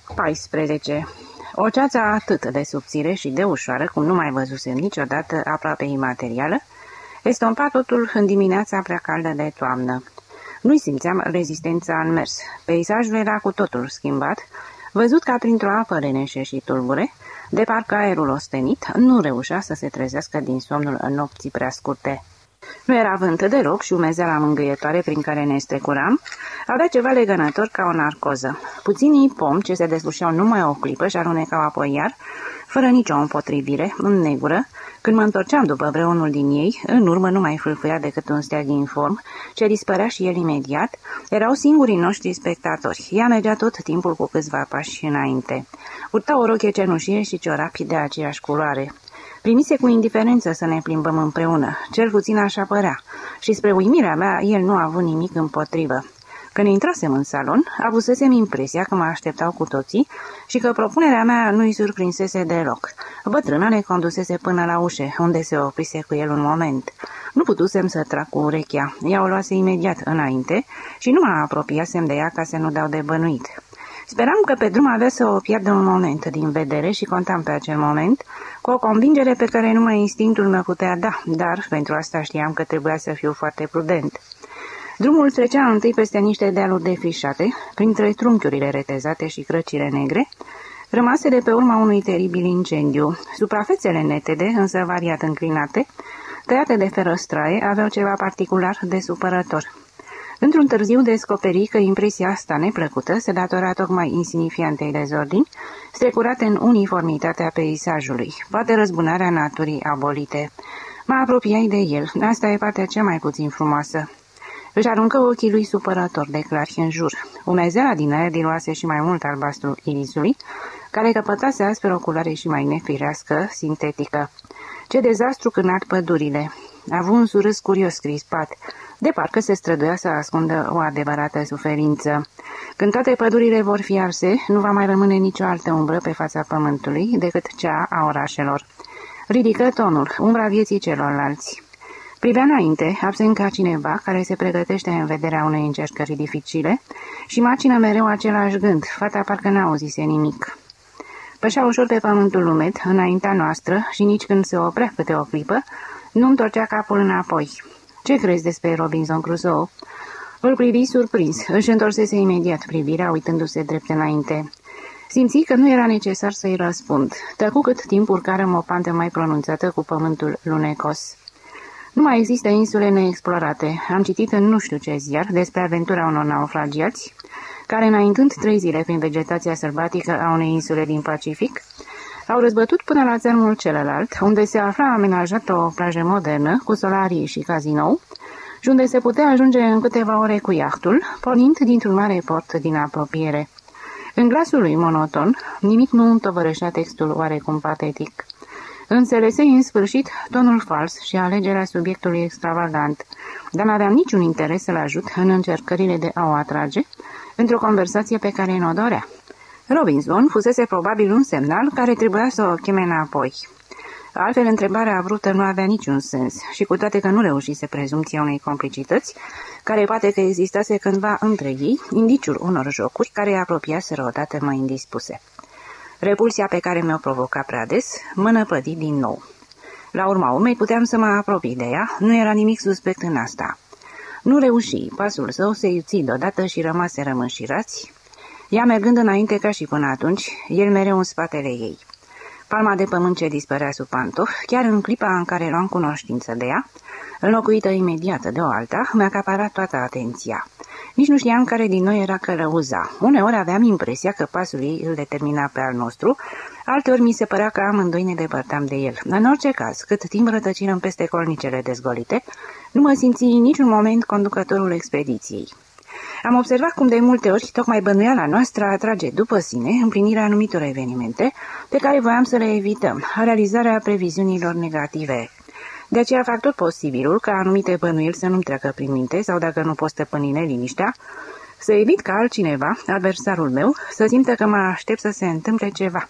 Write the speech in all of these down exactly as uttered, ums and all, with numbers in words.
paisprezece. O ceață atât de subțire și de ușoară, cum nu mai văzusem niciodată, aproape imaterială, estompa totul în dimineața prea caldă de toamnă. Nu-i simțeam rezistența în mers. Peisajul era cu totul schimbat, văzut ca printr-o apă leneșe și tulbure, de parcă aerul ostenit nu reușea să se trezească din somnul în nopții prea scurte. Nu era vânt deloc și umezeala mângâietoare prin care ne strecuram avea ceva legănător ca o narcoză. Puținii pomi ce se deslușeau numai o clipă și alunecau apoi iar, fără nicio împotrivire, în negură. Când mă întorceam după vreunul din ei, în urmă nu mai fâlfâia decât un steag inform, ce dispărea și el imediat, erau singurii noștri spectatori. Ea mergea tot timpul cu câțiva pași înainte. Purta o rochie cenușie și ciorapi de aceeași culoare. Primise cu indiferență să ne plimbăm împreună, cel puțin așa părea, și spre uimirea mea el nu a avut nimic împotrivă. Când intrasem în salon, avusesem impresia că mă așteptau cu toții și că propunerea mea nu-i surprinsese deloc. Bătrâna ne condusese până la ușe, unde se oprise cu el un moment. Nu putusem să trag cu urechea, ea o luase imediat înainte și nu mă apropiasem de ea ca să nu dau de bănuit. Speram că pe drum avea să o pierdă un moment din vedere și contam pe acel moment, cu o convingere pe care numai instinctul mă putea da, dar pentru asta știam că trebuia să fiu foarte prudent. Drumul trecea întâi peste niște dealuri defrișate, printre trunchiurile retezate și crăcile negre, rămase de pe urma unui teribil incendiu. Suprafețele netede, însă variat înclinate, tăiate de ferăstraie, aveau ceva particular de supărător. Într-un târziu descoperi că impresia asta neplăcută se datora tocmai insignifiantei dezordini, strecurate în uniformitatea peisajului, poate răzbunarea naturii abolite. Mă apropiai de el, asta e partea cea mai puțin frumoasă. Își aruncă ochii lui supărător de clari în jur. Umezeala din aer diluase și mai mult albastru irisului, care căpătase astfel o culoare și mai nefirească, sintetică. Ce dezastru când ard pădurile! A avut un surâs curios crispat, de parcă se străduia să ascundă o adevărată suferință. Când toate pădurile vor fi arse, nu va mai rămâne nicio altă umbră pe fața pământului decât cea a orașelor. Ridică tonul, umbra vieții celorlalți. Privea înainte, absent ca cineva care se pregătește în vederea unei încercări dificile și macină mereu același gând, fata parcă n-auzise nimic. Pășea ușor pe pământul umed, înaintea noastră, și nici când se oprea câte o clipă, nu întorcea capul înapoi. Ce crezi despre Robinson Crusoe?" Îl privi surprins, își întorsese imediat privirea, uitându-se drept înainte. Simți că nu era necesar să-i răspund. Tăcu cât timp urcarăm o pantă mai pronunțată cu pământul lunecos. Nu mai există insule neexplorate. Am citit în nu știu ce ziar despre aventura unor naufragiați, care, înaintând trei zile prin vegetația sălbatică a unei insule din Pacific, au răzbătut până la țărmul celălalt, unde se afla amenajată o plajă modernă, cu solarii și cazinou, și unde se putea ajunge în câteva ore cu iahtul, pornind dintr-un mare port din apropiere. În glasul lui monoton, nimic nu întovărășea textul oarecum patetic. Înțelesei în sfârșit tonul fals și alegerea subiectului extravagant, dar n-aveam niciun interes să-l ajut în încercările de a o atrage într-o conversație pe care nu o dorea. Robinson fusese probabil un semnal care trebuia să o cheme înapoi. Altfel, întrebarea abrută nu avea niciun sens și cu toate că nu reușise prezumția unei complicități, care poate că existase cândva între ei, indiciul unor jocuri care îi apropiaseră odată mai indispuse. Repulsia pe care mi-o provoca prea des mă năpădi din nou. La urma urmei puteam să mă apropii de ea, nu era nimic suspect în asta. Nu reuși, pasul său se iuți deodată și rămase rămânșirați, ea mergând înainte ca și până atunci, el mereu în spatele ei. Palma de pământ ce dispărea sub pantof, chiar în clipa în care luam cunoștință de ea, înlocuită imediat de o alta, mi-a acaparat toată atenția. Nici nu știam care din noi era călăuza. Uneori aveam impresia că pasul ei îl determina pe al nostru, alteori mi se părea că amândoi ne depărtam de el. În orice caz, cât timp rătăcirăm peste colnicele dezgolite, nu mă simți în niciun moment conducătorul expediției. Am observat cum de multe ori tocmai bănuiala noastră atrage după sine împlinirea anumitor evenimente pe care voiam să le evităm, realizarea previziunilor negative. De aceea fac tot posibilul ca anumite bănuieli să nu-mi treacă prin minte sau, dacă nu pot stăpâni neliniștea, să evit ca altcineva, adversarul meu, să simtă că mă aștept să se întâmple ceva.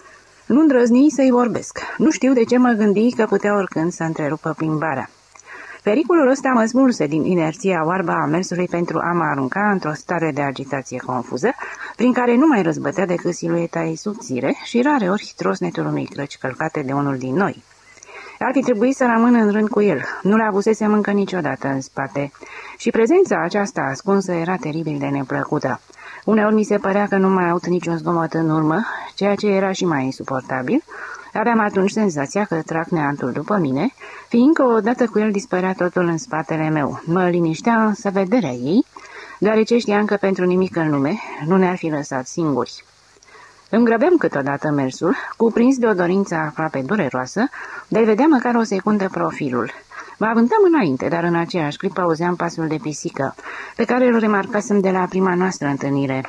Nu îndrăzni să-i vorbesc. Nu știu de ce mă gândi că putea oricând să întrerupă plimbarea. Pericolul ăsta mă smulse din inerția oarbă a mersului pentru a mă arunca într-o stare de agitație confuză, prin care nu mai răzbătea decât silueta ei subțire și rare ori trosnetul unui crăci călcate de unul din noi. Ar fi trebuit să rămân în rând cu el, nu l-a avusesem încă niciodată în spate, și prezența aceasta ascunsă era teribil de neplăcută. Uneori mi se părea că nu mai aud niciun zgomot în urmă, ceea ce era și mai insuportabil. Aveam atunci senzația că trag neantul după mine, fiindcă odată cu el dispărea totul în spatele meu. Mă liniștea însă vederea ei, deoarece știam că pentru nimic în lume nu ne-ar fi lăsat singuri. Îmi grăbeam câteodată mersul, cuprins de o dorință aproape dureroasă, de-a vedea măcar o secundă profilul. Mă avântam înainte, dar în aceeași clipă auzeam pasul de pisică, pe care îl remarcasem de la prima noastră întâlnire.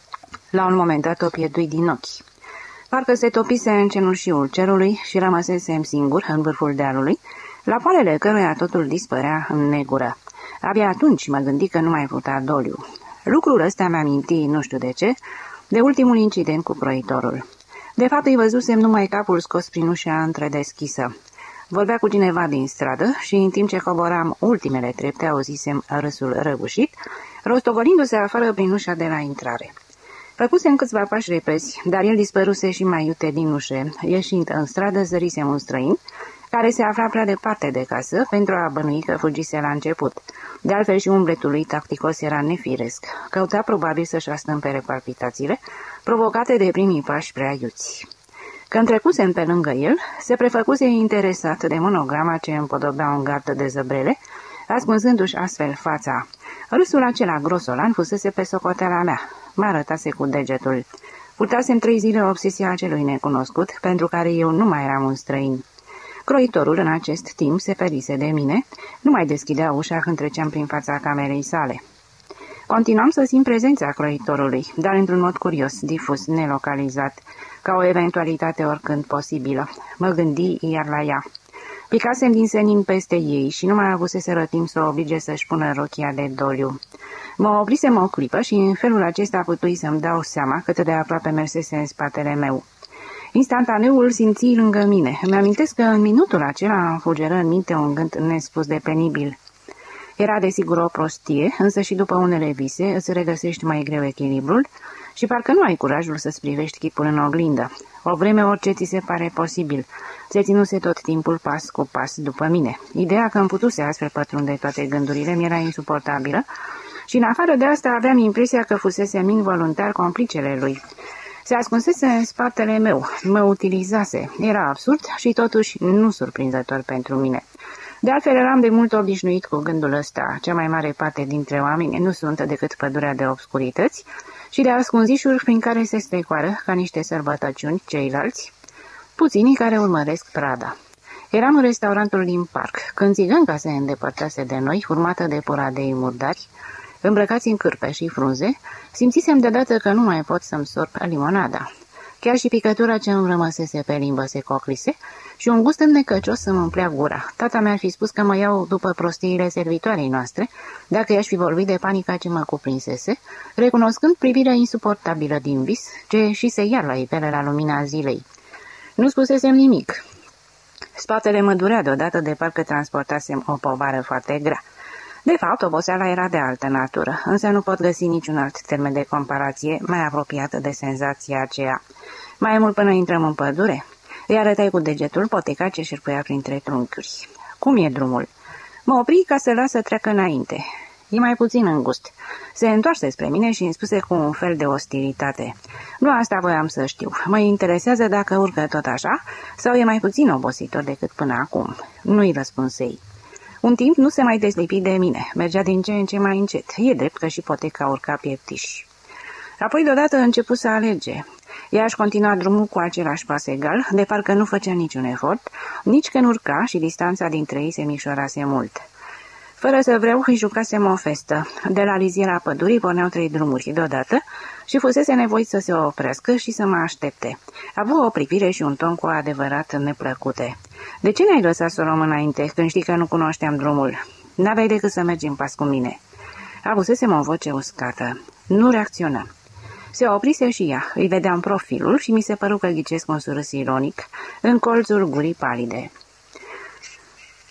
La un moment dat o pierdui din ochi. Parcă se topise în cenușiul cerului și rămăsesem singur în vârful dealului, la poalele căruia totul dispărea în negură. Abia atunci mă gândi că nu mai putea doliu. Lucrul ăsta mi-a mintit, nu știu de ce, de ultimul incident cu croitorul. De fapt îi văzusem numai capul scos prin ușa întredeschisă. Vorbea cu cineva din stradă și în timp ce coboram ultimele trepte auzisem râsul răgușit, rostogolindu-se afară prin ușa de la intrare. Făcusem câțiva pași repezi, dar el dispăruse și mai iute din ușe. Ieșind în stradă, zărisem un străin, care se afla prea departe de casă, pentru a bănui că fugise la început. De altfel și umbletul lui tacticos era nefiresc. Căuta probabil să-și astâmpere palpitațiile, provocate de primii pași prea iuți. Când trecusem pe lângă el, se prefăcuse interesat de monograma ce împodobea un gard de zăbrele, ascunzându-și astfel fața. Râsul acela grosolan fusese pe socoteala mea. Mă arătase cu degetul. Purtasem trei zile obsesia acelui necunoscut, pentru care eu nu mai eram un străin. Croitorul în acest timp se ferise de mine, nu mai deschidea ușa când treceam prin fața camerei sale. Continuam să simt prezența croitorului, dar într-un mod curios, difuz, nelocalizat, ca o eventualitate oricând posibilă. Mă gândi iar la ea. Picasem din senin peste ei și nu mai avuseseră timp să o oblige să-și pună rochia de doliu. Mă oprisem o clipă și în felul acesta putui să-mi dau seama cât de aproape mersese în spatele meu. Instantaneul simți lângă mine. Îmi amintesc că în minutul acela îmi fulgeră în minte un gând nespus de penibil. Era desigur o prostie, însă și după unele vise îți regăsești mai greu echilibrul și parcă nu ai curajul să-ți privești chipul în oglindă. O vreme orice ți se pare posibil. Se ținuse tot timpul pas cu pas după mine. Ideea că îmi putuse astfel pătrunde toate gândurile mi era insuportabilă și în afară de asta aveam impresia că fusesem involuntar complicele lui. Se ascunsese în spatele meu, mă utilizase. Era absurd și totuși nu surprinzător pentru mine. De altfel eram de mult obișnuit cu gândul ăsta. Cea mai mare parte dintre oameni nu sunt decât pădurea de obscurități și de ascunzișuri prin care se strecoară ca niște sărbătăciuni ceilalți, puținii care urmăresc prada. Eram în restaurantul din parc, când țigănca se îndepărtase de noi, urmată de poradei murdari, îmbrăcați în cârpe și frunze, simțisem deodată că nu mai pot să-mi sorb limonada. Chiar și picătura ce îmi rămăsese pe limbă se coclise și un gust înnecăcios să-mi umplea gura. Tata mi-ar fi spus că mă iau după prostiile servitoarei noastre, dacă i-aș fi vorbit de panica ce mă cuprinsese, recunoscând privirea insuportabilă din vis, ce și se iar la ipele la lumina zilei. Nu spusesem nimic. Spatele mă durea deodată de parcă transportasem o povară foarte grea. De fapt, oboseala era de altă natură, însă nu pot găsi niciun alt termen de comparație mai apropiat de senzația aceea. Mai mult până intrăm în pădure, îi arătai cu degetul poteca ce șerpuia printre trunchiuri. Cum e drumul? Mă opri ca să las să treacă înainte. E mai puțin îngust. Se întoarse spre mine și îmi spuse cu un fel de ostilitate. Nu asta voiam să știu. Mă interesează dacă urcă tot așa sau e mai puțin obositor decât până acum. Nu-i răspunsei. Un timp nu se mai deslipi de mine. Mergea din ce în ce mai încet. E drept că și poteca urca pieptiș. Apoi deodată a început să alerge. Ea își continua drumul cu același pas egal, de parcă nu făcea niciun efort, nici când urca și distanța dintre ei se micșorase mult. Fără să vreau, îi jucasem o festă. De la liziera pădurii porneau trei drumuri deodată și fusese nevoit să se oprească și să mă aștepte. Avu o privire și un ton cu adevărat neplăcute. De ce ne-ai lăsat să o luăm înainte, când știi că nu cunoșteam drumul? N-aveai decât să mergi în pas cu mine. Avusesem o voce uscată. Nu reacționa. Se oprise și ea. Îi vedeam profilul și mi se păru că ghicesc un surâs ironic în colțul gurii palide.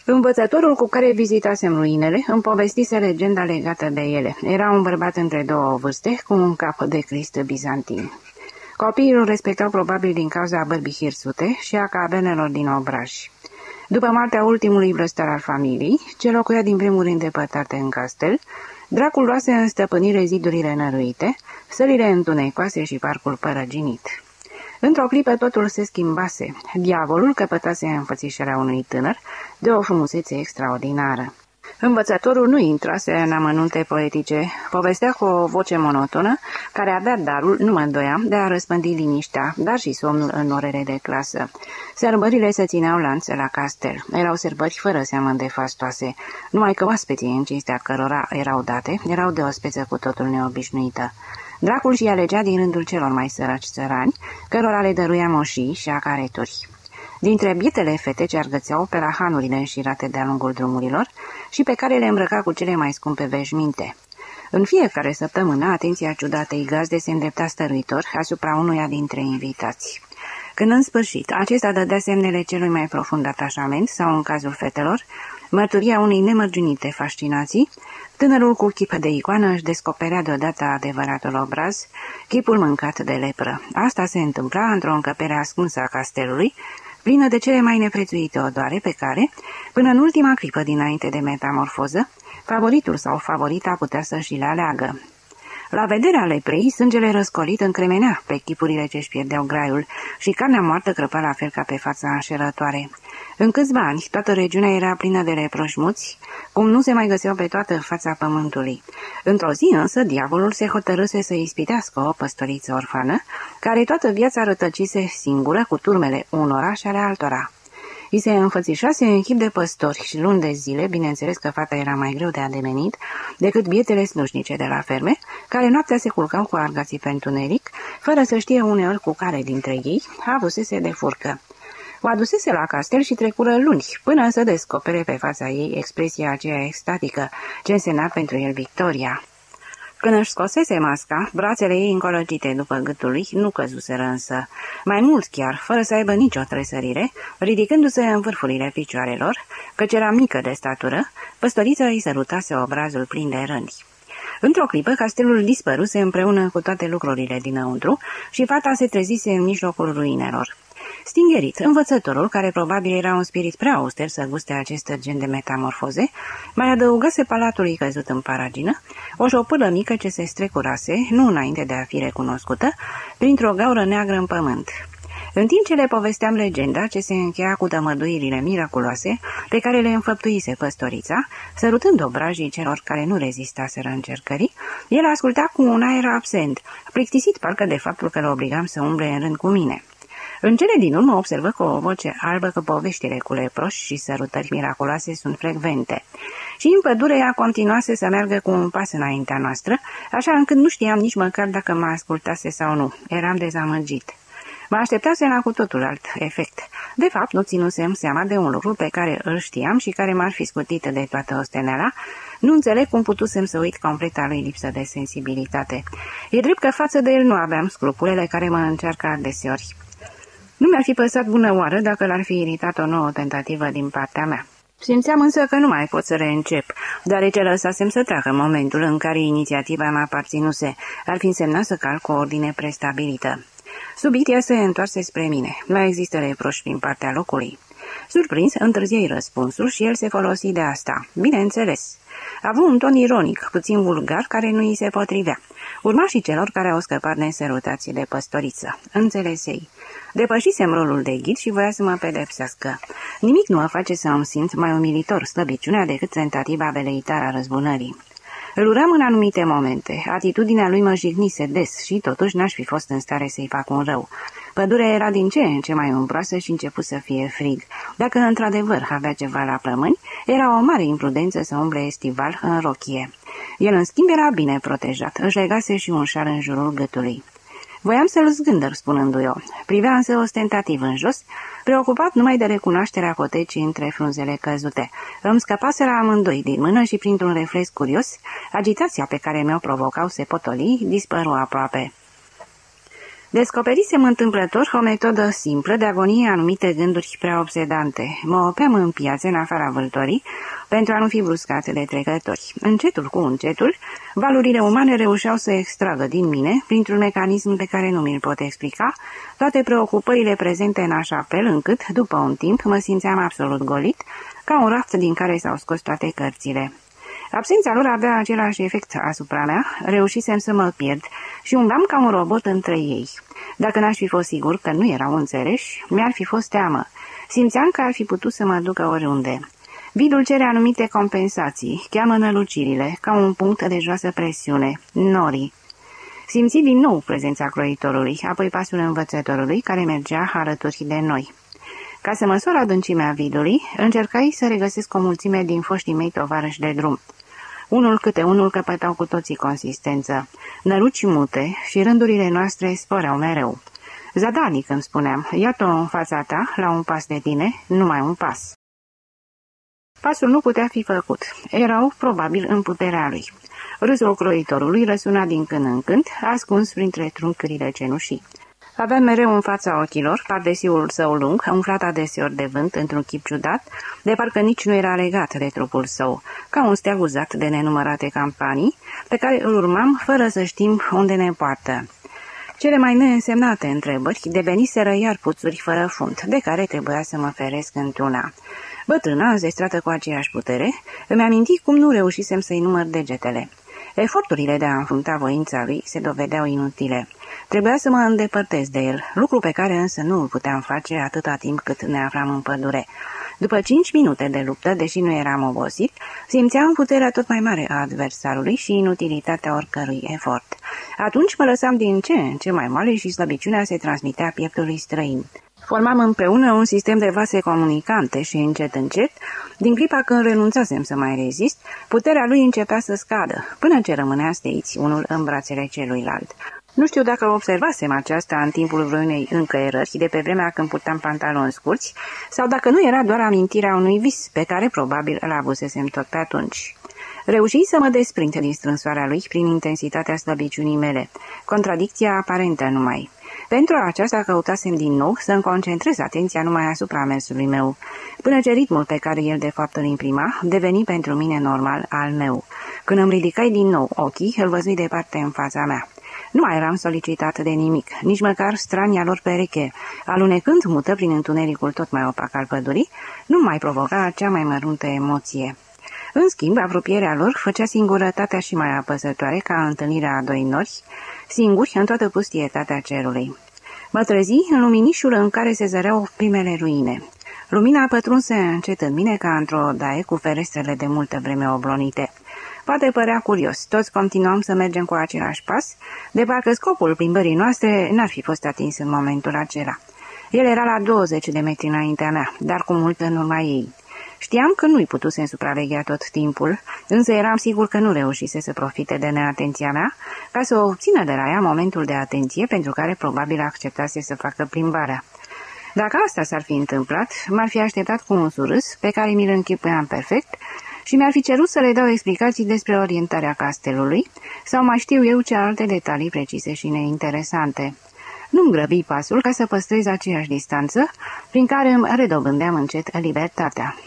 Învățătorul cu care vizitasem ruinele îmi povestise legenda legată de ele. Era un bărbat între două vârste, cu un cap de Crist bizantin. Copiii îl respectau probabil din cauza bărbii hirsute și a cabenelor din obraj. După moartea ultimului vrăstar al familiei, ce locuia din vremuri îndepărtate în castel, dracul luase în stăpânire zidurile năruite, sălile întunecoase și parcul părăginit. Într-o clipă totul se schimbase. Diavolul căpătase înfățișarea unui tânăr de o frumusețe extraordinară. Învățătorul nu intrase în amănunte poetice, povestea cu o voce monotonă, care avea darul, nu mă îndoiam, de a răspândi liniștea, dar și somnul în orele de clasă. Sărbările se țineau lanț la castel. Erau sărbări fără seamă de fastoase, numai că oaspeții în cinstea cărora erau date, erau de o speță cu totul neobișnuită. Dracul și alegea din rândul celor mai săraci țărani, cărora le dăruia moșii și acareturi. Dintre bietele fete ce argățeau pe la hanurile înșirate de-a lungul drumurilor și pe care le îmbrăca cu cele mai scumpe veșminte. În fiecare săptămână, atenția ciudatei gazde se îndrepta stăruitor asupra unuia dintre invitați. Când în sfârșit acesta dădea semnele celui mai profund atașament sau, în cazul fetelor, mărturia unei nemărginite fascinații, tânărul cu chip de icoană își descoperea deodată adevăratul obraz, chipul mâncat de lepră. Asta se întâmpla într-o încăpere ascunsă a castelului, plină de cele mai neprețuite odoare pe care, până în ultima clipă dinainte de metamorfoză, favoritul sau favorita putea să-și le aleagă. La vederea leprei, sângele răscolit încremenea pe chipurile ce-și pierdeau graiul și carnea moartă crăpa la fel ca pe fața înșelătoare. În câțiva ani, toată regiunea era plină de leproșmuți, cum nu se mai găseau pe toată fața pământului. Într-o zi însă, diavolul se hotărâse să ispitească o păstoriță orfană, care toată viața rătăcise singură cu turmele unora și ale altora. I se înfățișase în chip de păstori și luni de zile, bineînțeles că fata era mai greu de ademenit decât bietele slujnice de la ferme, care noaptea se culcau cu argații pe întuneric, fără să știe uneori cu care dintre ei avusese de furcă. O adusese la castel și trecură luni, până să descopere pe fața ei expresia aceea extatică, ce însemna pentru el victoria. Când își scosese masca, brațele ei încolăgite după gâtul lui nu căzuseră însă. Mai mult chiar, fără să aibă nicio tresărire, ridicându-se în vârfurile picioarelor, căci era mică de statură, păstorița îi sărutase obrazul plin de răni. Într-o clipă, castelul dispăruse împreună cu toate lucrurile dinăuntru și fata se trezise în mijlocul ruinelor. Stingerit, învățătorul, care probabil era un spirit prea auster să guste acest gen de metamorfoze, mai adăugase palatului căzut în paragină o șopârlă mică ce se strecurase, nu înainte de a fi recunoscută, printr-o gaură neagră în pământ. În timp ce le povesteam legenda ce se încheia cu tămăduirile miraculoase pe care le înfăptuise păstorița, sărutând obrajii celor care nu rezistaseră încercării, el asculta cu un aer absent, plictisit parcă de faptul că îl obligam să umble în rând cu mine. În cele din urmă observă cu o voce albă că poveștile cu leproși și sărutări miraculoase sunt frecvente. Și în pădure ea continuase să meargă cu un pas înaintea noastră, așa încât nu știam nici măcar dacă mă ascultase sau nu. Eram dezamăgit. Mă așteptase la cu totul alt efect. De fapt, nu ținusem seama de un lucru pe care îl știam și care m-ar fi scutit de toată osteneala. Nu înțeleg cum putusem să uit complet a lui lipsă de sensibilitate. E drept că față de el nu aveam scrupulele care mă încearcă adeseori. Nu mi-ar fi păsat bună oară dacă l-ar fi iritat o nouă tentativă din partea mea. Simțeam însă că nu mai pot să reîncep, deoarece lăsasem să treacă momentul în care inițiativa mea aparținuse, ar fi însemnat să calc o ordine prestabilită. Subit ea se întoarse spre mine. Nu există reproș din partea locului. Surprins, întârziei răspunsul și el se folosi de asta. Bineînțeles. A avut un ton ironic, puțin vulgar, care nu îi se potrivea. Urmașii celor care au scăpat nesărutați de păstoriță. Înțelesei. Depășisem rolul de ghid și voia să mă pedepsească. Nimic nu mă face să îmi simt mai umilitor slăbiciunea decât tentativa veleitară a răzbunării. Îl uram în anumite momente. Atitudinea lui mă jignise des și totuși n-aș fi fost în stare să-i fac un rău. Pădurea era din ce în ce mai umbroasă și început să fie frig. Dacă într-adevăr avea ceva la plămâni, era o mare imprudență să umble estival în rochie. El, în schimb, era bine protejat. Își legase și un șal în jurul gâtului. Voiam să-l zgândăr, spunându-i-o. Privea însă ostentativ în jos, preocupat numai de recunoașterea cotecii între frunzele căzute. Îmi scăpaseră amândoi din mână și, printr-un reflex curios, agitația pe care mi-o provocau se potoli, dispăru aproape. Descoperisem întâmplător o metodă simplă de a goni anumite gânduri prea obsedante. Mă opream în piață, în afara vâltorii, pentru a nu fi bruscat de trecători. Încetul cu încetul, valurile umane reușeau să extragă din mine, printr-un mecanism pe care nu mi-l pot explica, toate preocupările prezente în așa fel încât, după un timp, mă simțeam absolut golit, ca un raft din care s-au scos toate cărțile. Absența lor avea același efect asupra mea, reușisem să mă pierd și umblam ca un robot între ei. Dacă n-aș fi fost sigur că nu erau înțeleși, mi-ar fi fost teamă. Simțeam că ar fi putut să mă ducă oriunde. Vidul cere anumite compensații, cheamă nălucirile, ca un punct de joasă presiune, norii. Simți din nou prezența croitorului, apoi pasul învățătorului care mergea alături de noi. Ca să măsor adâncimea vidului, încercai să regăsesc o mulțime din foștii mei tovarăși de drum. Unul câte unul căpătau cu toții consistență, năluci mute și rândurile noastre sporeau mereu. Zadanic, îmi spuneam, iată în fața ta, la un pas de tine, numai un pas. Pasul nu putea fi făcut. Erau, probabil, în puterea lui. Râsul croitorului răsuna din când în când, ascuns printre trunchiurile cenușii. Avea mereu în fața ochilor pardesiul său lung, umflat adeseori de vânt într-un chip ciudat, de parcă nici nu era legat de trupul său, ca un steag uzat de nenumărate campanii, pe care îl urmam fără să știm unde ne poartă. Cele mai neînsemnate întrebări deveniseră iar puțuri fără fund, de care trebuia să mă feresc într-una. Bătrâna, înzestrată cu aceeași putere, îmi aminti cum nu reușisem să-i număr degetele. Eforturile de a înfrunta voința lui se dovedeau inutile. Trebuia să mă îndepărtez de el, lucru pe care însă nu îl puteam face atâta timp cât ne aflam în pădure. După cinci minute de luptă, deși nu eram obosit, simțeam puterea tot mai mare a adversarului și inutilitatea oricărui efort. Atunci mă lăsam din ce în ce mai moale și slăbiciunea se transmitea pieptului străin. Formam împreună un sistem de vase comunicante și încet, încet, din clipa când renunțasem să mai rezist, puterea lui începea să scadă, până ce rămânea steiți unul în brațele celuilalt. Nu știu dacă observasem aceasta în timpul vreunei încăierări de pe vremea când purtam pantaloni scurți, sau dacă nu era doar amintirea unui vis pe care probabil îl avusesem tot pe atunci. Reuși să mă desprind din strânsoarea lui prin intensitatea slăbiciunii mele, contradicția aparentă numai. Pentru aceasta căutasem din nou să-mi concentrez atenția numai asupra mersului meu, până ce ritmul pe care el de fapt îl imprima deveni pentru mine normal al meu. Când îmi ridicai din nou ochii, îl văzui departe în fața mea. Nu mai eram solicitat de nimic, nici măcar strania lor pereche, alunecând mută prin întunericul tot mai opac al pădurii, nu mai provoca cea mai măruntă emoție. În schimb, apropierea lor făcea singurătatea și mai apăsătoare ca întâlnirea a doi nori, singuri în toată pustietatea cerului. Mă trezi în luminișul în care se zăreau primele ruine. Lumina pătrunse încet în mine ca într-o odaie cu ferestrele de multă vreme oblonite. Poate părea curios, toți continuam să mergem cu același pas, de parcă scopul plimbării noastre n-ar fi fost atins în momentul acela. El era la douăzeci de metri înaintea mea, dar cu mult în urma ei. Știam că nu-i putusem supraveghea tot timpul, însă eram sigur că nu reușise să profite de neatenția mea, ca să obțină de la ea momentul de atenție pentru care probabil acceptase să facă plimbarea. Dacă asta s-ar fi întâmplat, m-ar fi așteptat cu un surâs, pe care mi-l închipuiam perfect, și mi-ar fi cerut să le dau explicații despre orientarea castelului, sau mai știu eu ce alte detalii precise și neinteresante. Nu-mi grăbi pasul ca să păstrez aceeași distanță, prin care îmi redobândeam încet libertatea.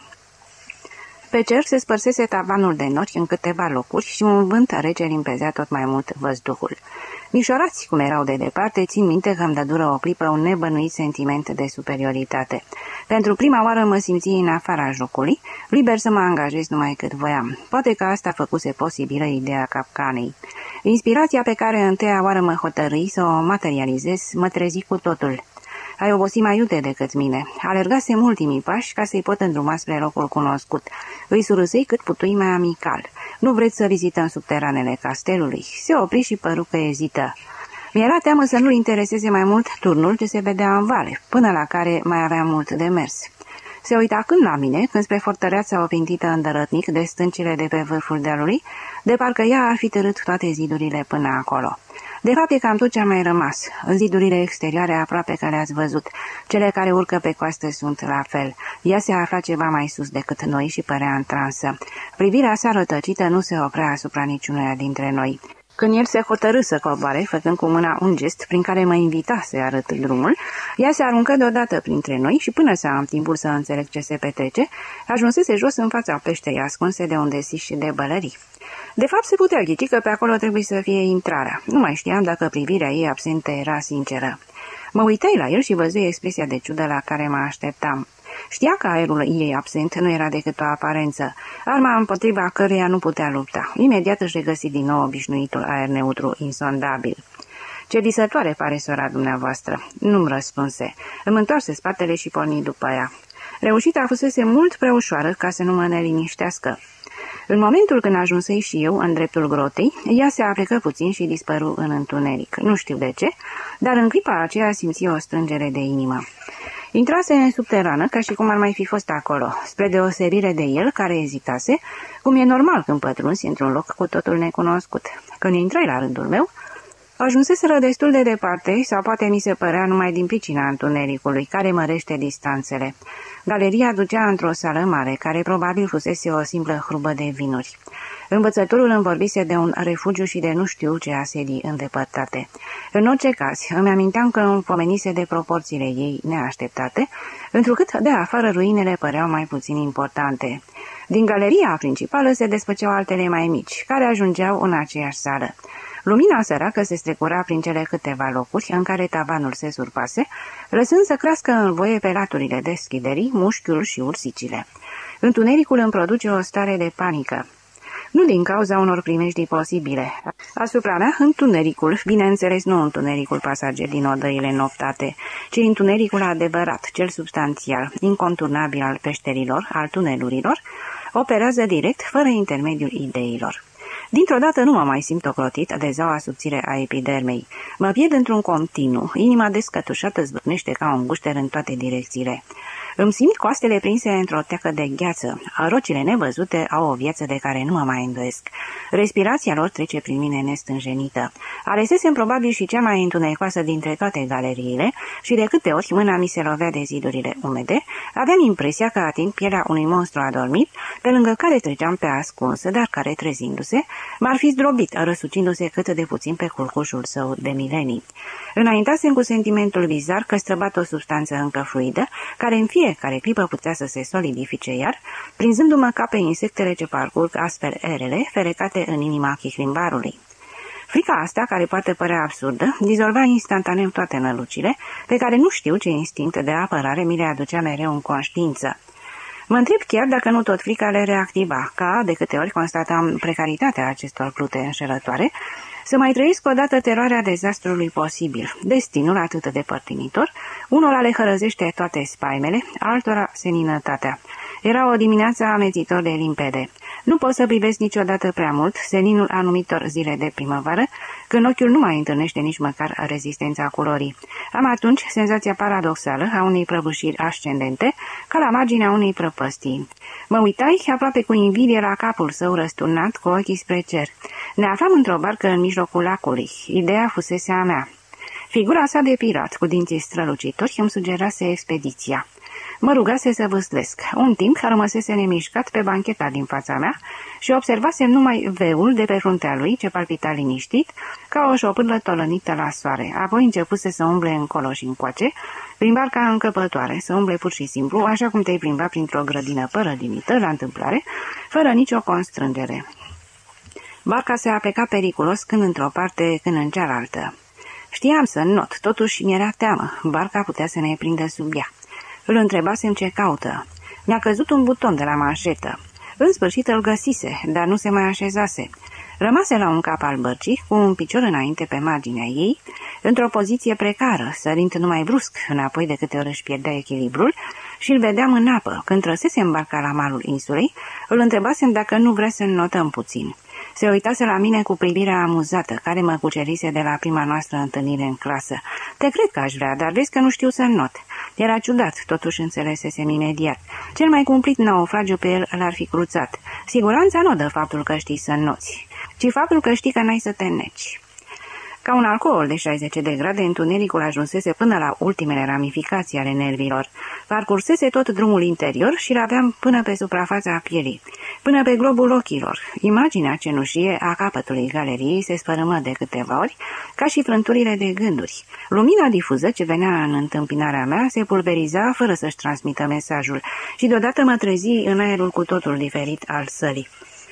Pe cer se spărsese tavanul de nori în câteva locuri și un vânt rece limpezea tot mai mult văzduhul. Mișorați cum erau de departe, țin minte că îmi dă dură o clipă un nebănuit sentiment de superioritate. Pentru prima oară mă simți în afara jocului, liber să mă angajez numai cât voiam. Poate că asta făcuse posibilă ideea capcanei. Inspirația pe care întâia oară mă hotărâi să o materializez mă trezi cu totul. Ai obosit mai iute decât mine. Alergasem ultimii pași ca să-i pot îndruma spre locul cunoscut. Îi surâsei cât putui mai amical. Nu vreți să vizităm subteranele castelului? Se opri și păru că ezită. Mi-era teamă să nu-l intereseze mai mult turnul ce se vedea în vale, până la care mai avea mult de mers. Se uita când la mine, când spre fortăreața opintită îndărătnic de stâncile de pe vârful dealului, de parcă ea ar fi târât toate zidurile până acolo. De fapt, e cam tot ce a mai rămas. În zidurile exterioare aproape că le-ați văzut. Cele care urcă pe coastă sunt la fel. Ea se afla ceva mai sus decât noi și părea întransă. Privirea sa rătăcită nu se oprea asupra niciunuia dintre noi. Când el se hotărâ să coboare, făcând cu mâna un gest prin care mă invita să-i arăt drumul, ea se aruncă deodată printre noi și până să am timpul să înțeleg ce se petrece, ajunsese jos în fața peșterii ascunse de undesiși și de bălării. De fapt, se putea ghici că pe acolo trebuie să fie intrarea. Nu mai știam dacă privirea ei absentă era sinceră. Mă uitai la el și văzui expresia de ciudă la care mă așteptam. Știa că aerul ei absent nu era decât o aparență, arma împotriva căreia nu putea lupta. Imediat își regăsi din nou obișnuitul aer neutru insondabil. Ce visătoare pare sora dumneavoastră?" Nu-mi răspunse. Îmi întoarse spatele și porni după ea. Reușita fusese mult prea ușoară ca să nu mă neliniștească. În momentul când ajunsei și eu în dreptul grotei, ea se aplecă puțin și dispăru în întuneric. Nu știu de ce, dar în clipa aceea simți o strângere de inimă. Intrase în subterană ca și cum ar mai fi fost acolo, spre deosebire de el care ezitase, cum e normal când pătrunsi într-un loc cu totul necunoscut. Când intrai la rândul meu, ajunseseră destul de departe, sau poate mi se părea numai din pricina întunericului, care mărește distanțele. Galeria ducea într-o sală mare, care probabil fusese o simplă hrubă de vinuri. Învățătorul îmi vorbise de un refugiu și de nu știu ce asedii îndepărtate. În orice caz, îmi aminteam că îmi pomenise de proporțiile ei neașteptate, întrucât de afară ruinele păreau mai puțin importante. Din galeria principală se despăceau altele mai mici, care ajungeau în aceeași sală. Lumina săracă se strecura prin cele câteva locuri în care tavanul se surpase, lăsând să crească în voie pe laturile deschiderii mușchiul și ursicile. Întunericul îmi produce o stare de panică. Nu din cauza unor primejdii posibile. Asupra mea, întunericul, bineînțeles nu întunericul pasager din odăile noptate, ci întunericul adevărat, cel substanțial, inconturnabil al peșterilor, al tunelurilor, operează direct, fără intermediul ideilor. Dintr-o dată nu mă mai simt ocrotit de zaua subțire a epidermei. Mă pierd într-un continuu, inima descătușată zbârnește ca un gușter în toate direcțiile. Îmi simt coastele prinse într-o teacă de gheață. Rocile nevăzute au o viață de care nu mă mai îndoiesc. Respirația lor trece prin mine nestânjenită. Alesesem probabil și cea mai întunecoasă dintre toate galeriile și de câte ori mâna mi se lovea de zidurile umede, aveam impresia că ating pielea unui monstru adormit, pe lângă care treceam pe ascunsă, dar care, trezindu-se, m-ar fi zdrobit, răsucindu-se cât de puțin pe culcușul său de milenii. Înaintasem cu sentimentul bizar că străbat o substanță încă fluidă, care în fiecare clipă putea să se solidifice iar, prinzându-mă ca pe insectele ce parcurg astfel erele ferecate în inima chihlimbarului. Frica asta, care poate părea absurdă, dizolva instantaneu toate nălucile, pe care nu știu ce instinct de apărare mi le aducea mereu în conștiință. Mă întreb chiar dacă nu tot frica le reactiva, ca, de câte ori constatam precaritatea acestor plute înșelătoare, să mai trăiesc odată teroarea dezastrului posibil. Destinul atât de părtinitor, unora le hărăzește toate spaimele, altora seninătatea. Era o dimineață amețitor de limpede. Nu pot să privesc niciodată prea mult seninul anumitor zile de primăvară, când ochiul nu mai întâlnește nici măcar rezistența culorii. Am atunci senzația paradoxală a unei prăbușiri ascendente, ca la marginea unei prăpăstii. Mă uitai aproape cu invidie la capul său răsturnat cu ochii spre cer. Ne aflam într-o barcă în mijlocul lacului. Ideea fusese a mea. Figura sa de pirat, cu dinții strălucitori, îmi sugerase expediția. Mă rugase să vâslesc. Un timp rămăsese nemișcat pe bancheta din fața mea și observasem numai veul de pe fruntea lui, ce palpita liniștit, ca o șopârlă tolănită la soare. Apoi începuse să umble încolo și încoace, prin barca încăpătoare, să umble pur și simplu, așa cum te-ai plimba printr-o grădină părădinită, la întâmplare, fără nicio constrângere. Barca se apleca periculos când într-o parte, când în cealaltă. Știam să not, totuși mi-era teamă. Barca putea să ne prindă sub ea. Îl întrebasem ce caută. Mi-a căzut un buton de la manșetă. În sfârșit îl găsise, dar nu se mai așezase. Rămase la un cap al bărcii, cu un picior înainte pe marginea ei, într-o poziție precară, sărind numai brusc înapoi de câte ori își pierdea echilibrul, și îl vedeam în apă. Când trăsesem barca la malul insulei, îl întrebasem dacă nu vrea să înnotăm puțin. Se uitase la mine cu privirea amuzată, care mă cucerise de la prima noastră întâlnire în clasă. Te cred că aș vrea, dar vezi că nu știu să not. Era ciudat, totuși înțelesesem imediat. Cel mai cumplit naufragiu pe el l-ar fi cruțat. Siguranța nu dă faptul că știi să noți, ci faptul că știi că n-ai să te neci. Ca un alcool de șaizeci de grade, întunericul ajunsese până la ultimele ramificații ale nervilor. Parcursese tot drumul interior și l-aveam până pe suprafața pielii, până pe globul ochilor. Imaginea cenușie a capătului galeriei se sfărâmă de câteva ori, ca și frânturile de gânduri. Lumina difuză ce venea în întâmpinarea mea se pulveriza fără să-și transmită mesajul și deodată mă trezi în aerul cu totul diferit al sălii.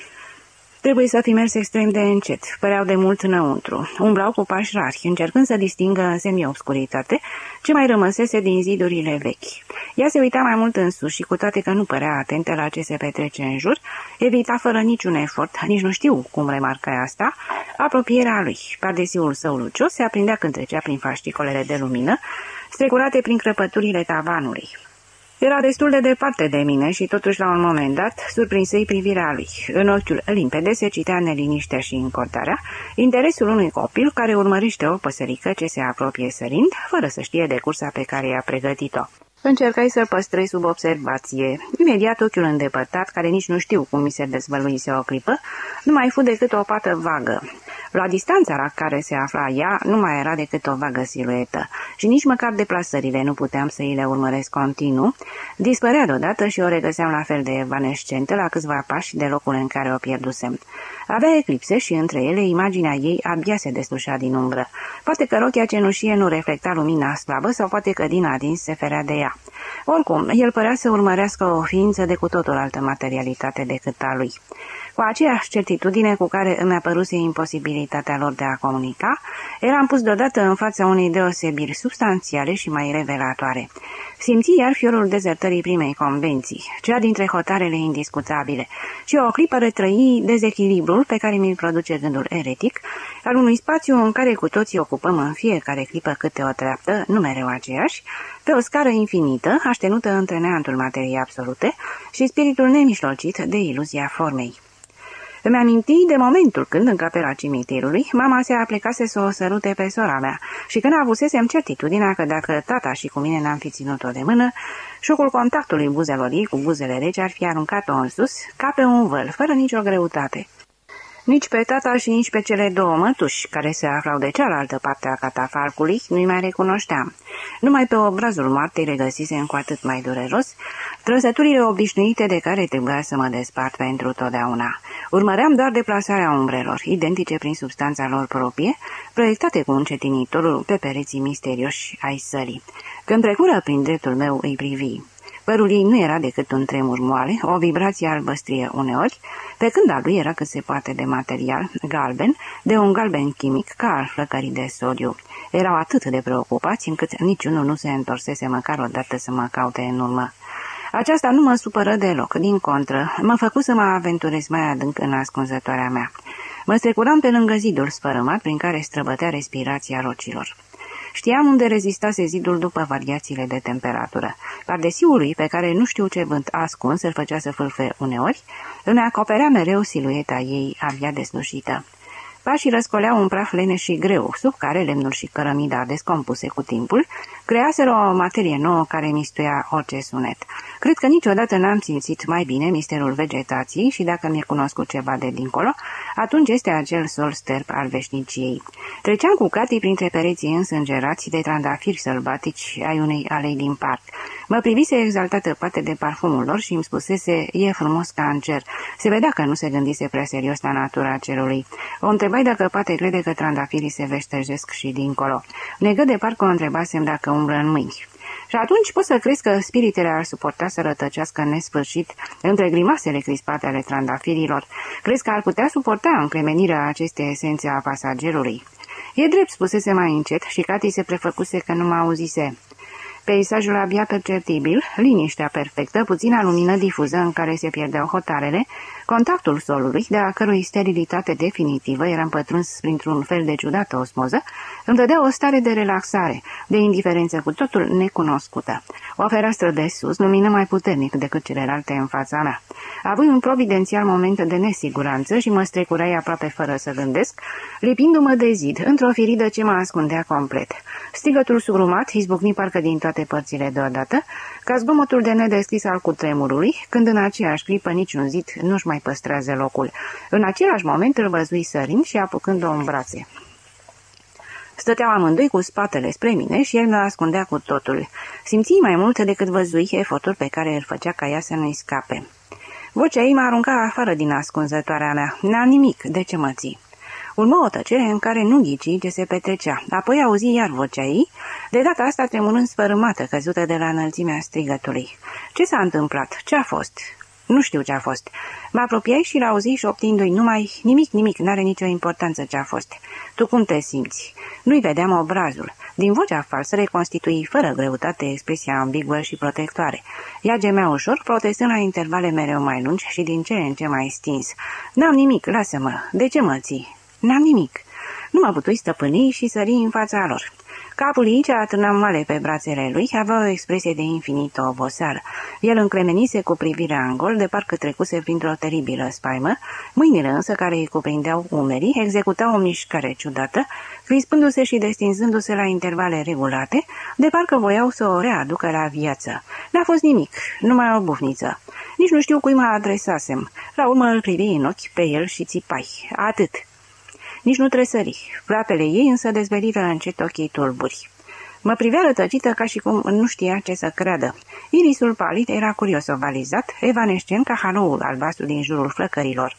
Trebuie să fi mers extrem de încet, păreau de mult înăuntru. Umblau cu pași rari, încercând să distingă în semi-obscuritate ce mai rămăsese din zidurile vechi. Ea se uita mai mult în sus și, cu toate că nu părea atentă la ce se petrece în jur, evita fără niciun efort, nici nu știu cum remarca asta, apropierea lui. Pardesiul său lucios se aprindea când trecea prin fascicolele de lumină, strecurate prin crăpăturile tavanului. Era destul de departe de mine și totuși la un moment dat surprinsei privirea lui. În ochiul limpede se citea neliniștea și încordarea, interesul unui copil care urmărește o păsărică ce se apropie sărind, fără să știe de cursa pe care i-a pregătit-o. Încercai să-l păstrei sub observație. Imediat ochiul îndepărtat, care nici nu știu cum mi se dezvăluise o clipă, nu mai fu decât o pată vagă. La distanța la care se afla ea, nu mai era decât o vagă siluetă și nici măcar deplasările nu puteam să îi le urmăresc continuu. Dispărea deodată și o regăseam la fel de evanescentă la câțiva pași de locul în care o pierdusem. Avea eclipse și între ele imaginea ei abia se deslușea din umbră. Poate că rochia cenușie nu reflecta lumina slabă sau poate că din adins se ferea de ea. Oricum, el părea să urmărească o ființă de cu totul altă materialitate decât a lui. Cu aceeași certitudine cu care îmi apăruse imposibilitatea lor de a comunica, eram pus deodată în fața unei deosebiri substanțiale și mai revelatoare. Simți iar fiorul dezertării primei convenții, cea dintre hotarele indiscutabile, și o clipă retrăi dezechilibrul pe care mi-l produce gândul eretic, al unui spațiu în care cu toții ocupăm în fiecare clipă câte o treaptă, nu mereu aceeași, pe o scară infinită, aștenută între neantul materiei absolute și spiritul nemișlocit de iluzia formei. Îmi aminti de momentul când, în capela cimitirului, mama se aplecase să o sărute pe sora mea și când avusesem certitudinea că dacă tata și cu mine n-am fi ținut-o de mână, șocul contactului buzelor ei cu buzele reci ar fi aruncat-o în sus, ca pe un văl, fără nicio greutate. Nici pe tata și nici pe cele două mătuși, care se aflau de cealaltă parte a catafalcului, nu-i mai recunoșteam. Numai pe obrazul moartei regăsisem cu atât mai dureros trăsăturile obișnuite de care trebuia să mă despart pentru totdeauna. Urmăream doar deplasarea umbrelor, identice prin substanța lor proprie, proiectate cu încetinitorul pe pereții misterioși ai sălii. Când trecură prin dreptul meu, îi privi. Părul ei nu era decât un tremur moale, o vibrație albăstrie uneori, pe când al lui era cât se poate de material, galben, de un galben chimic ca al flăcării de sodiu. Erau atât de preocupați încât niciunul nu se întorsese măcar odată să mă caute în urmă. Aceasta nu mă supără deloc, din contră, mă făcu să mă aventurez mai adânc în ascunzătoarea mea. Mă strecuram pe lângă zidul sfărâmat prin care străbătea respirația rocilor. Știam unde rezistase zidul după variațiile de temperatură. Pardesiului, pe care nu știu ce vânt ascuns îl făcea să fâlfe uneori, îmi acoperea mereu silueta ei abia deslușită. Pașii răscoleau un praf leneș și greu, sub care lemnul și cărămida descompuse cu timpul creaseră o materie nouă care mistuia orice sunet. Cred că niciodată n-am simțit mai bine misterul vegetației și dacă mi-e cunoscut ceva de dincolo, atunci este acel sol sterp al veșniciei. Treceam cu catii printre pereții însângerați de trandafiri sălbatici ai unei alei din parc. Mă privise exaltată poate de parfumul lor și îmi spusese, e frumos ca în cer. Se vedea că nu se gândise prea serios la natura cerului. O întrebai dacă poate crede că trandafirii se veștejesc și dincolo. Negă de parcă o întrebasem dacă umblă în mâini. Și atunci poți să crezi că spiritele ar suporta să rătăcească nesfârșit între grimasele crispate ale trandafirilor? Crezi că ar putea suporta încremenirea acestei esențe a pasagerului? E drept, spusese mai încet și Cati se prefăcuse că nu mă auzise. Peisajul abia perceptibil, liniștea perfectă, puțina lumină difuză în care se pierdeau hotarele, contactul solului, de a cărui sterilitate definitivă era împătruns printr-un fel de ciudată osmoză, îmi dădea o stare de relaxare, de indiferență cu totul necunoscută. O fereastră de sus lumină mai puternic decât celelalte în fața mea. Avui un providențial moment de nesiguranță și mă strecurai aproape fără să gândesc, lipindu-mă de zid, într-o firidă ce mă ascundea complet. Strigătul sugrumat izbucni parcă din toate părțile deodată, ca zgomotul de nedeschis al cutremurului, când în aceeași clipă niciun zid nu-și mai păstrează locul. În același moment îl văzui sărind și apucând-o în brațe. Stăteau amândoi cu spatele spre mine și el mă ascundea cu totul. Simți mai mult decât văzui efortul pe care îl făcea ca ea să nu-i scape. Vocea ei mă arunca afară din ascunzătoarea mea. N-am nimic, de ce mă ții? Urmă o tăcere în care nu ghici ce se petrecea. Apoi auzi iar vocea ei, de data asta tremurând sfărâmată, căzută de la înălțimea strigătului. Ce s-a întâmplat? Ce a fost? Nu știu ce a fost. Mă apropiai și l-auzi șoptindu-i numai nimic, nimic, n-are nicio importanță ce a fost. Tu cum te simți? Nu-i vedeam obrazul. Din vocea falsă reconstitui fără greutate expresia ambiguă și protectoare. Ea gemea ușor, protestând la intervale mereu mai lungi și din ce în ce mai stins. N-am nimic, lasă-mă. De ce mă ții? N-am nimic. Nu mă putui stăpâni și sări în fața lor. Capul ei, ce atârna moale pe brațele lui, avea o expresie de infinită oboseală. El încremenise cu privirea în gol, de parcă trecuse printr-o teribilă spaimă. Mâinile însă, care îi cuprindeau umerii, executau o mișcare ciudată, crispându-se și destinzându-se la intervale regulate, de parcă voiau să o readucă la viață. N-a fost nimic, numai o bufniță. Nici nu știu cui mă adresasem. La urmă îl privi în ochi pe el și țipai. Atât. Nici nu tresări. Plapele ei însă dezveliră încet ochii tulburi. Mă privea rătăcită ca și cum nu știa ce să creadă. Irisul palid era curios ovalizat, evanescent ca haloul albastru din jurul flăcărilor.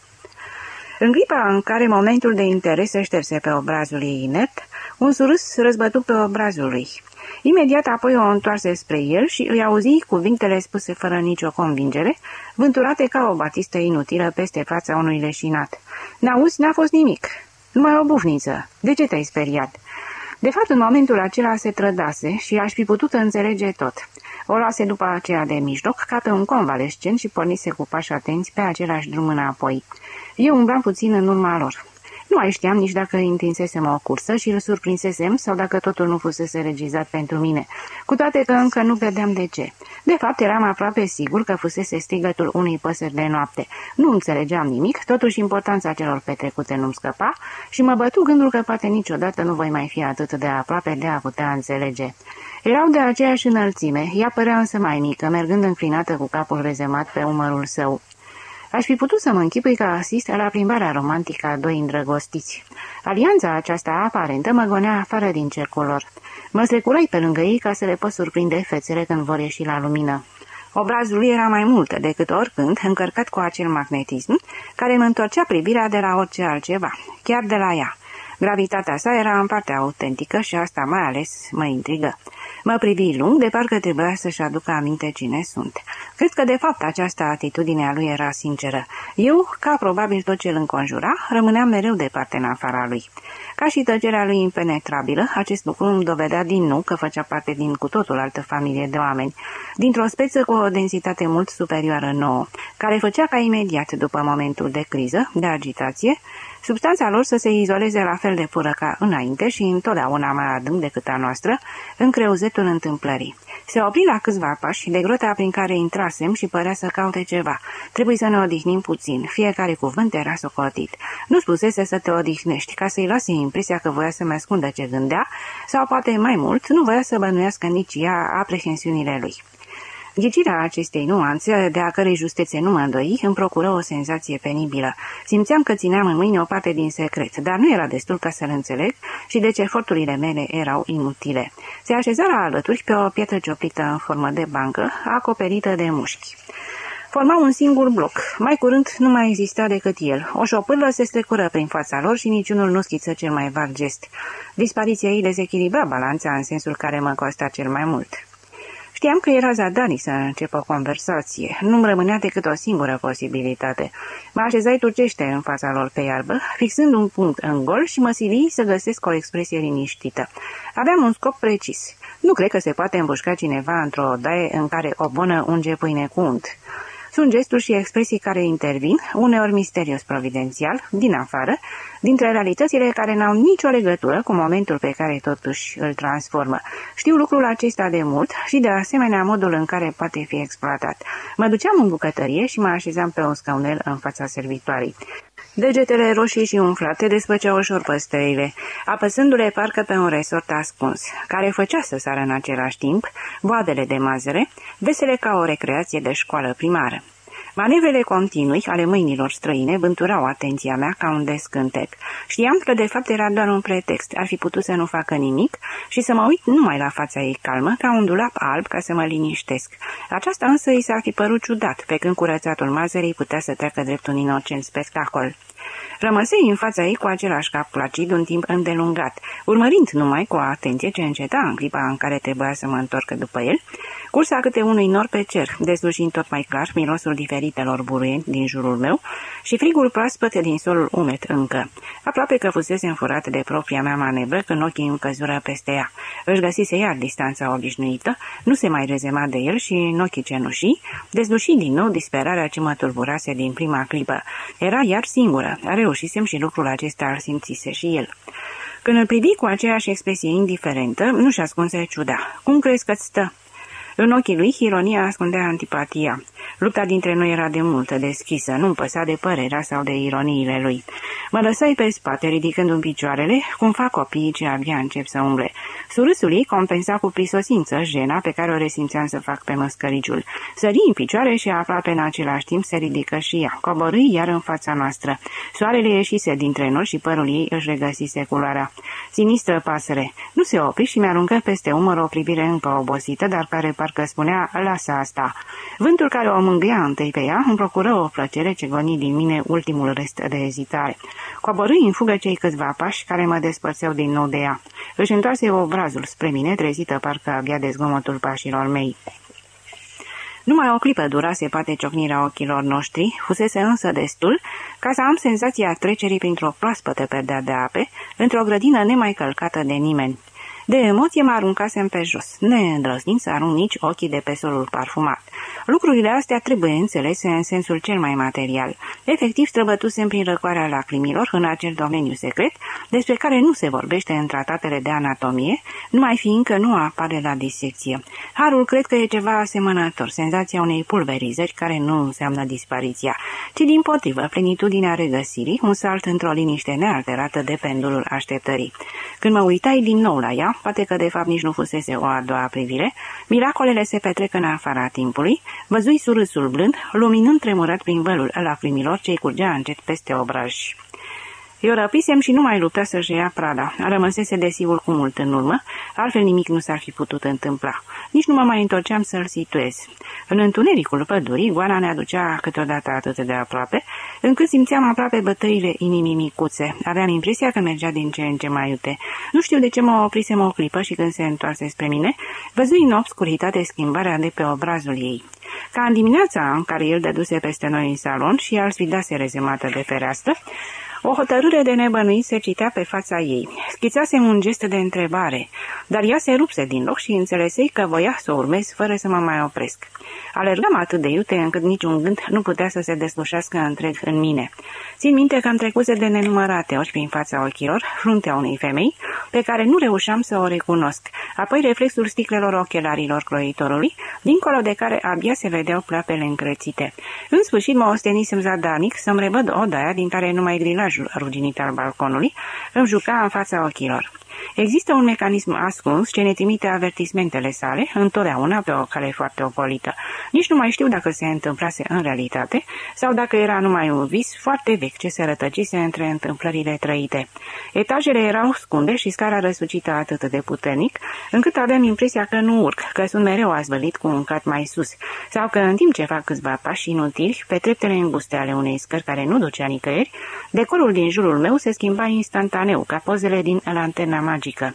În clipa în care momentul de interes se șterse pe obrazul ei inert, un surâs răzbătu pe obrazul lui. Imediat apoi o întoarse spre el și îi auzi cuvintele spuse fără nicio convingere, vânturate ca o batistă inutilă peste fața unui leșinat. N-auzi, n-a fost nimic. Numai o bufniță. De ce te-ai speriat? De fapt, în momentul acela se trădase și aș fi putut înțelege tot. O luase după aceea de mijloc, ca pe un convalescent și pornise cu pași atenți pe același drum înapoi. Eu umblam puțin în urma lor. Nu mai știam nici dacă întinsesem o cursă și îl surprinsesem sau dacă totul nu fusese regizat pentru mine, cu toate că încă nu vedeam de ce. De fapt, eram aproape sigur că fusese strigătul unei păsări de noapte. Nu înțelegeam nimic, totuși importanța celor petrecute nu-mi scăpa și mă bătu gândul că poate niciodată nu voi mai fi atât de aproape de a putea înțelege. Erau de aceeași înălțime, ea părea însă mai mică, mergând înclinată cu capul rezemat pe umărul său. Aș fi putut să mă închipui că asist la plimbarea romantică a doi îndrăgostiți. Alianța aceasta aparentă mă gonea afară din cercul lor. Mă strecurai pe lângă ei ca să le pot surprinde fețele când vor ieși la lumină. Obrazul lui era mai mult decât oricând încărcat cu acel magnetism care îmi întorcea privirea de la orice altceva, chiar de la ea. Gravitatea sa era în partea autentică și asta mai ales mă intrigă. Mă privi lung, de parcă trebuia să-și aducă aminte cine sunt. Cred că de fapt această atitudine a lui era sinceră. Eu, ca probabil tot ce îl înconjura, rămâneam mereu departe în afara lui. Ca și tăcerea lui impenetrabilă, acest lucru îmi dovedea din nou că făcea parte din cu totul altă familie de oameni, dintr-o speță cu o densitate mult superioară nouă, care făcea ca imediat după momentul de criză, de agitație, substanța lor să se izoleze la fel de pură ca înainte și întotdeauna mai adânc decât a noastră, în creuzetul întâmplării. Se opri la câțiva pași de grota prin care intrasem și părea să caute ceva. Trebuie să ne odihnim puțin. Fiecare cuvânt era socotit. Nu spusese să te odihnești, ca să-i lase impresia că voia să-mi ascundă ce gândea, sau poate mai mult, nu voia să bănuiască nici ea aprehensiunile lui. Ghicirea acestei nuanțe, de a cărei justețe nu mă îndoi, îmi procură o senzație penibilă. Simțeam că țineam în mâini o parte din secret, dar nu era destul ca să-l înțeleg și deci eforturile mele erau inutile. Se așeza la alături pe o pietră cioplită în formă de bancă, acoperită de mușchi. Formau un singur bloc. Mai curând nu mai exista decât el. O șopârlă se strecură prin fața lor și niciunul nu schiță cel mai vag gest. Dispariția ei dezechilibra balanța în sensul care mă costa cel mai mult. Știam că era zadarnic să încep o conversație. Nu-mi rămânea decât o singură posibilitate. Mă așezai turcește în fața lor pe iarbă, fixând un punct în gol și mă silii să găsesc o expresie liniștită. Aveam un scop precis. Nu cred că se poate îmbușca cineva într-o odaie în care o bună unge pâine cu unt. Sunt gesturi și expresii care intervin, uneori misterios providențial, din afară, dintre realitățile care n-au nicio legătură cu momentul pe care totuși îl transformă. Știu lucrul acesta de mult și de asemenea modul în care poate fi exploatat. Mă duceam în bucătărie și mă așezam pe un scaunel în fața servitoarei. Degetele roșii și umflate despăceau ușor păstările, apăsându-le parcă pe un resort ascuns, care făcea să sară în același timp boadele de mazăre, vesele ca o recreație de școală primară. Manevrele continui ale mâinilor străine bânturau atenția mea ca un descântec. Știam că de fapt era doar un pretext, ar fi putut să nu facă nimic și să mă uit numai la fața ei calmă, ca un dulap alb, ca să mă liniștesc. Aceasta însă i s-ar fi părut ciudat, pe când curățatul mazării putea să treacă drept un inocent spectacol. Rămăsei în fața ei cu același cap placid un timp îndelungat, urmărind numai cu atenție ce înceta în clipa în care trebuia să mă întorc după el, cursa câte unui nor pe cer, deslușind tot mai clar mirosul diferitelor buruieni din jurul meu și frigul proaspăt din solul umed încă. Aproape că fusese înfurat de propria mea manevră când ochii îmi căzură peste ea. Își găsise iar distanța obișnuită, nu se mai rezema de el și în ochii cenușii dezluși din nou disperarea ce mă tulburase din prima clipă. Era iar singură, reușisem și lucrul acesta îl simțise și el. Când îl privi cu aceeași expresie indiferentă, nu-și ascunse ciuda. Cum crezi că-ți stă?" În ochii lui, ironia ascundea antipatia. Lupta dintre noi era de multă deschisă, nu-mi păsa de părerea sau de ironiile lui. Mă lăsai pe spate, ridicându-mi picioarele, cum fac copiii ce abia încep să umble. Surâsul ei compensa cu prisosință jena pe care o resimțeam să fac pe măscăriciul. Sări în picioare și aproape în același timp se ridică și ea, coborâi iar în fața noastră. Soarele ieșise dintre noi și părul ei își regăsise culoarea. Sinistră pasăre, nu se opri și mi-aruncă peste umăr o privire încă obosită, dar care parcă spunea, lasă asta. Vântul care o mângâia întâi pe ea îmi procură o plăcere ce goni din mine ultimul rest de ezitare. Coborâi în fugă cei câțiva pași care mă despărțeau din nou de ea. Își întoarse obrazul spre mine, trezită parcă abia de zgomotul pașilor mei. Numai o clipă durase poate ciocnirea ochilor noștri, fusese însă destul ca să am senzația trecerii printr-o proaspătă perdea de ape, într-o grădină nemai călcată de nimeni. De emoție mă aruncasem pe jos, neîndrăznind să arunc nici ochii de pe solul parfumat. Lucrurile astea trebuie înțelese în sensul cel mai material. Efectiv străbătusem prin răcoarea lacrimilor în acel domeniu secret, despre care nu se vorbește în tratatele de anatomie, numai fiindcă nu apare la disecție. Harul cred că e ceva asemănător, senzația unei pulverizări care nu înseamnă dispariția, ci dimpotrivă plenitudinea regăsirii, un salt într-o liniște nealterată de pendulul așteptării. Când mă uitai din nou la ea, poate că de fapt nici nu fusese o a doua privire, miracolele se petrec în afara timpului, văzui surâsul blând, luminând tremurat prin vălul lacrimilor ce-i curgea încet peste obraj. Eu răpisem și nu mai lupta să-și ia prada. Rămăsese desigur cu mult în urmă, altfel nimic nu s-ar fi putut întâmpla. Nici nu mă mai întorceam să-l situez. În întunericul pădurii, goana ne aducea câteodată atât de aproape, încât simțeam aproape bătăile inimii micuțe. Aveam impresia că mergea din ce în ce mai iute. Nu știu de ce mă oprisem o clipă și când se întoarse spre mine, văzui în obscuritate schimbarea de pe obrazul ei. Ca în dimineața în care el dăduse peste noi în salon și al sfidase rezemată de fereastră, o hotărâre de nebănuit se citea pe fața ei. Schițasem un gest de întrebare, dar ea se rupse din loc și înțelesei că voia să o urmez fără să mă mai opresc. Alergam atât de iute încât niciun gând nu putea să se deslușească întreg în mine. Țin minte că am trecuse de nenumărate ori prin fața ochilor fruntea unei femei pe care nu reușeam să o recunosc, apoi reflexul sticlelor ochelarilor croitorului, dincolo de care abia se vedeau pleapele încrețite. În sfârșit mă ostenisem zadarnic să-mi revăd odaia din care numai grilajul ruginit al balconului îmi juca în fața ochilor. Există un mecanism ascuns ce ne trimite avertismentele sale, întotdeauna pe o cale foarte opolită. Nici nu mai știu dacă se întâmplase în realitate sau dacă era numai un vis foarte vechi ce se rătăcise între întâmplările trăite. Etajele erau scunde și scara răsucită atât de puternic, încât aveam impresia că nu urc, că sunt mereu azvălit cu un cat mai sus, sau că în timp ce fac câțiva pași inutili pe treptele înguste ale unei scări care nu ducea nicăieri, decorul din jurul meu se schimba instantaneu, ca pozele din lanterna magică.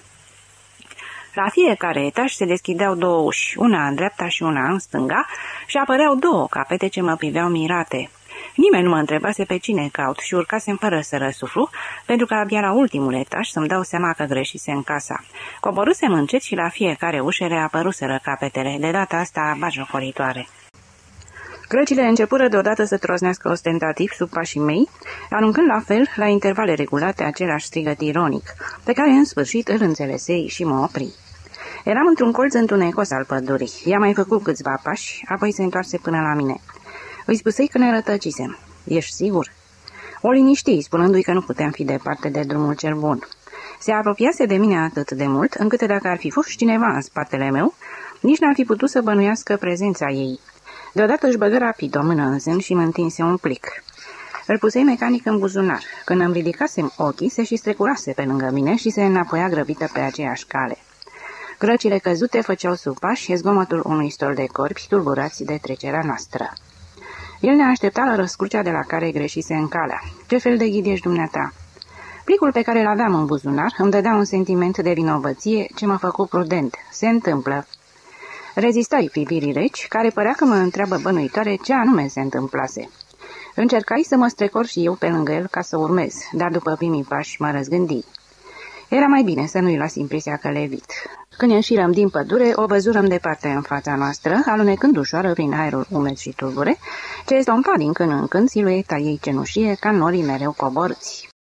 La fiecare etaj se deschideau două uși, una în dreapta și una în stânga, și apăreau două capete ce mă priveau mirate. Nimeni nu mă întrebase pe cine caut și urcasem fără să răsuflu, pentru că abia la ultimul etaj să-mi dau seama că greșisem casa. Coborâsem încet și la fiecare ușă reapăruseră capetele, de data asta bajocoritoare. Crăcile începură deodată să trosnească ostentativ sub pașii mei, aruncând la fel, la intervale regulate, același strigăt ironic, pe care în sfârșit îl înțelesei și mă opri. Eram într-un colț întunecos al pădurii. Ea mai făcut câțiva pași, apoi se întoarse până la mine. Îi spusei că ne rătăcisem. Ești sigur? O liniștii, spunându-i că nu puteam fi departe de drumul cel bun. Se apropiase de mine atât de mult, încât dacă ar fi fost cineva în spatele meu, nici n-ar fi putut să bănuiască prezența ei. Deodată își băgă rapid o mână în zân și mă întinse un plic. Îl pusei mecanic în buzunar. Când îmi ridicasem ochii, se și strecurase pe lângă mine și se înapoia grăbită pe aceeași cale. Grăcile căzute făceau sub pași zgomotul unui stol de corpi tulburați de trecerea noastră. El ne aștepta la răscrucea de la care greșise în calea. Ce fel de ghid ești dumneata? Plicul pe care îl aveam în buzunar îmi dădea un sentiment de vinovăție ce m-a făcut prudent. Se întâmplă. Rezistai privirii reci, care părea că mă întreabă bănuitoare ce anume se întâmplase. Încercai să mă strecor și eu pe lângă el ca să urmez, dar după primii pași mă răzgândi. Era mai bine să nu-i las impresia că le evit. Când ieșirăm din pădure, o văzurăm departe în fața noastră, alunecând ușoară prin aerul umed și tulbure, ce stompa din când în când silueta ei cenușie ca norii mereu coborâți.